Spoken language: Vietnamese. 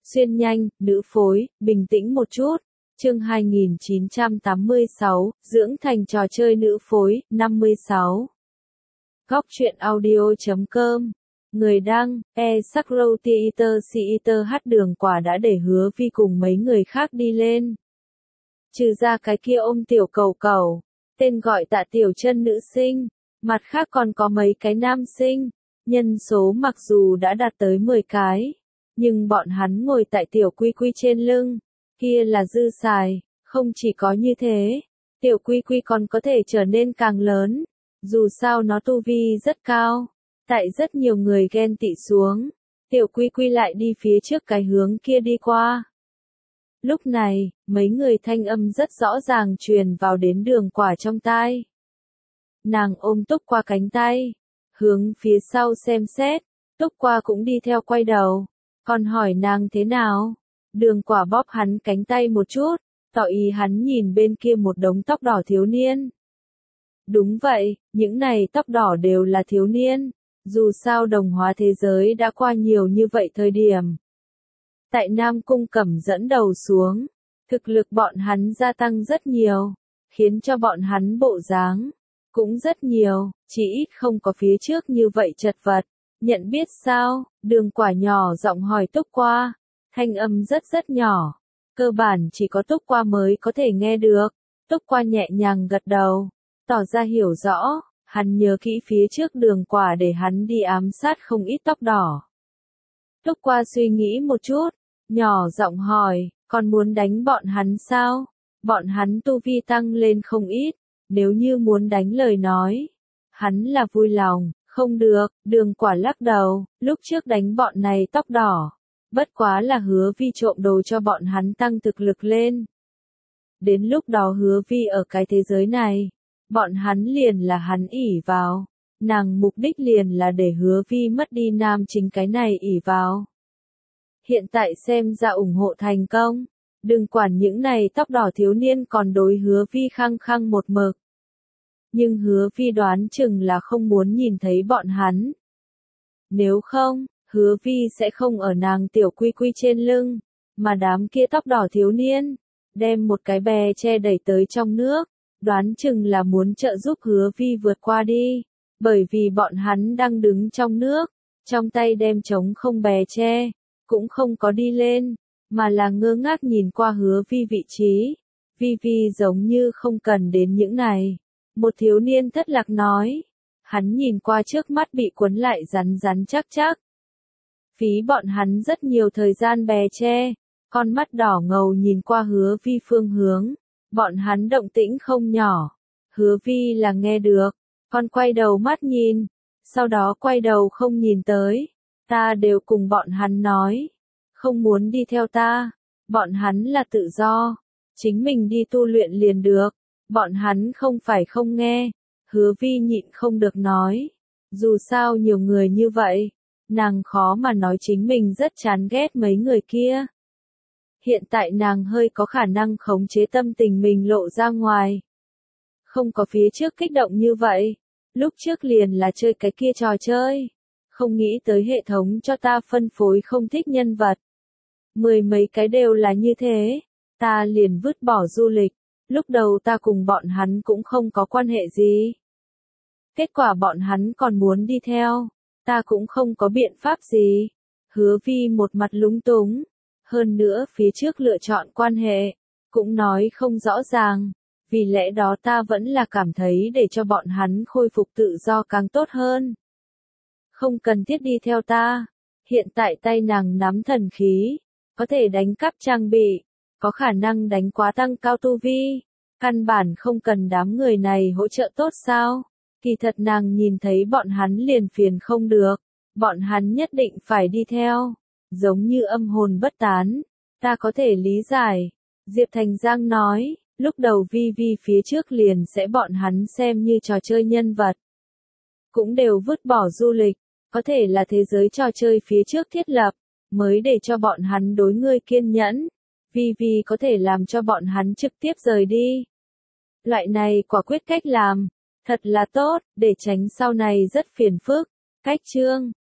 Xuyên nhanh, nữ phối, bình tĩnh một chút. Chương 2986, dưỡng thành trò chơi nữ phối, 56. Góc truyện audio.com. Người đăng, Sakrow Theater hát Đường Quả đã để Hứa Vi cùng mấy người khác đi lên. Trừ ra cái kia ôm tiểu cầu cầu, tên gọi Tạ Tiểu Chân nữ sinh, mặt khác còn có mấy cái nam sinh, nhân số mặc dù đã đạt tới 10 cái, nhưng bọn hắn ngồi tại tiểu quy quy trên lưng, kia là dư xài, không chỉ có như thế, tiểu quy quy còn có thể trở nên càng lớn, dù sao nó tu vi rất cao, tại rất nhiều người ghen tị xuống, tiểu quy quy lại đi phía trước cái hướng kia đi qua. Lúc này, mấy người thanh âm rất rõ ràng truyền vào đến Đường Quả trong tai. Nàng ôm Túc Qua cánh tay, hướng phía sau xem xét, Túc Qua cũng đi theo quay đầu, còn hỏi nàng thế nào. Đường Quả bóp hắn cánh tay một chút, tỏ ý hắn nhìn bên kia một đống tóc đỏ thiếu niên. Đúng vậy, những này tóc đỏ đều là thiếu niên, dù sao đồng hóa thế giới đã qua nhiều như vậy thời điểm. Tại Nam Cung Cẩm dẫn đầu xuống, thực lực bọn hắn gia tăng rất nhiều, khiến cho bọn hắn bộ dáng cũng rất nhiều, chỉ ít không có phía trước như vậy chật vật. Nhận biết sao? Đường Quả nhỏ giọng hỏi Túc Qua, thanh âm rất nhỏ, cơ bản chỉ có Túc Qua mới có thể nghe được. Túc Qua nhẹ nhàng gật đầu, tỏ ra hiểu rõ, hắn nhớ kỹ phía trước Đường Quả để hắn đi ám sát không ít tóc đỏ. Túc Qua suy nghĩ một chút, nhỏ giọng hỏi, còn muốn đánh bọn hắn sao? Bọn hắn tu vi tăng lên không ít, nếu như muốn đánh lời nói, hắn là vui lòng. Không được, Đường Quả lắc đầu, lúc trước đánh bọn này tóc đỏ, bất quá là Hứa Vi trộm đồ cho bọn hắn tăng thực lực lên. Đến lúc đó Hứa Vi ở cái thế giới này, bọn hắn liền là hắn ỷ vào, nàng mục đích liền là để Hứa Vi mất đi nam chính cái này ỷ vào. Hiện tại xem ra ủng hộ thành công, đừng quản những này tóc đỏ thiếu niên còn đối Hứa Vi khăng khăng một mực. Nhưng Hứa Vi đoán chừng là không muốn nhìn thấy bọn hắn. Nếu không, Hứa Vi sẽ không ở nàng tiểu quy quy trên lưng, mà đám kia tóc đỏ thiếu niên, đem một cái bè che đẩy tới trong nước, đoán chừng là muốn trợ giúp Hứa Vi vượt qua đi, bởi vì bọn hắn đang đứng trong nước, trong tay đem trống không bè che, cũng không có đi lên, mà là ngơ ngác nhìn qua Hứa Vi vị trí. Vi giống như không cần đến những này. Một thiếu niên thất lạc nói, hắn nhìn qua trước mắt bị cuốn lại rắn chắc. Phí bọn hắn rất nhiều thời gian bè che, con mắt đỏ ngầu nhìn qua Hứa Vi phương hướng, bọn hắn động tĩnh không nhỏ, Hứa Vi là nghe được, con quay đầu mắt nhìn, sau đó quay đầu không nhìn tới, ta đều cùng bọn hắn nói, không muốn đi theo ta, bọn hắn là tự do, chính mình đi tu luyện liền được. Bọn hắn không phải không nghe, Hứa Vi nhịn không được nói, dù sao nhiều người như vậy, nàng khó mà nói chính mình rất chán ghét mấy người kia. Hiện tại nàng hơi có khả năng khống chế tâm tình mình lộ ra ngoài. Không có phía trước kích động như vậy, lúc trước liền là chơi cái kia trò chơi, không nghĩ tới hệ thống cho ta phân phối không thích nhân vật. 10 mấy cái đều là như thế, ta liền vứt bỏ du lịch. Lúc đầu ta cùng bọn hắn cũng không có quan hệ gì. Kết quả bọn hắn còn muốn đi theo, ta cũng không có biện pháp gì. Hứa Vi một mặt lúng túng, hơn nữa phía trước lựa chọn quan hệ, cũng nói không rõ ràng, vì lẽ đó ta vẫn là cảm thấy để cho bọn hắn khôi phục tự do càng tốt hơn. Không cần thiết đi theo ta, hiện tại tay nàng nắm thần khí, có thể đánh cắp trang bị. Có khả năng đánh quá tăng cao tu vi, căn bản không cần đám người này hỗ trợ tốt sao? Kỳ thật nàng nhìn thấy bọn hắn liền phiền không được, bọn hắn nhất định phải đi theo, giống như âm hồn bất tán, ta có thể lý giải. Diệp Thành Giang nói, lúc đầu Vi phía trước liền sẽ bọn hắn xem như trò chơi nhân vật. Cũng đều vứt bỏ du lịch, có thể là thế giới trò chơi phía trước thiết lập, mới để cho bọn hắn đối ngươi kiên nhẫn. Vi có thể làm cho bọn hắn trực tiếp rời đi. Loại này quả quyết cách làm, thật là tốt, để tránh sau này rất phiền phức. Cách chương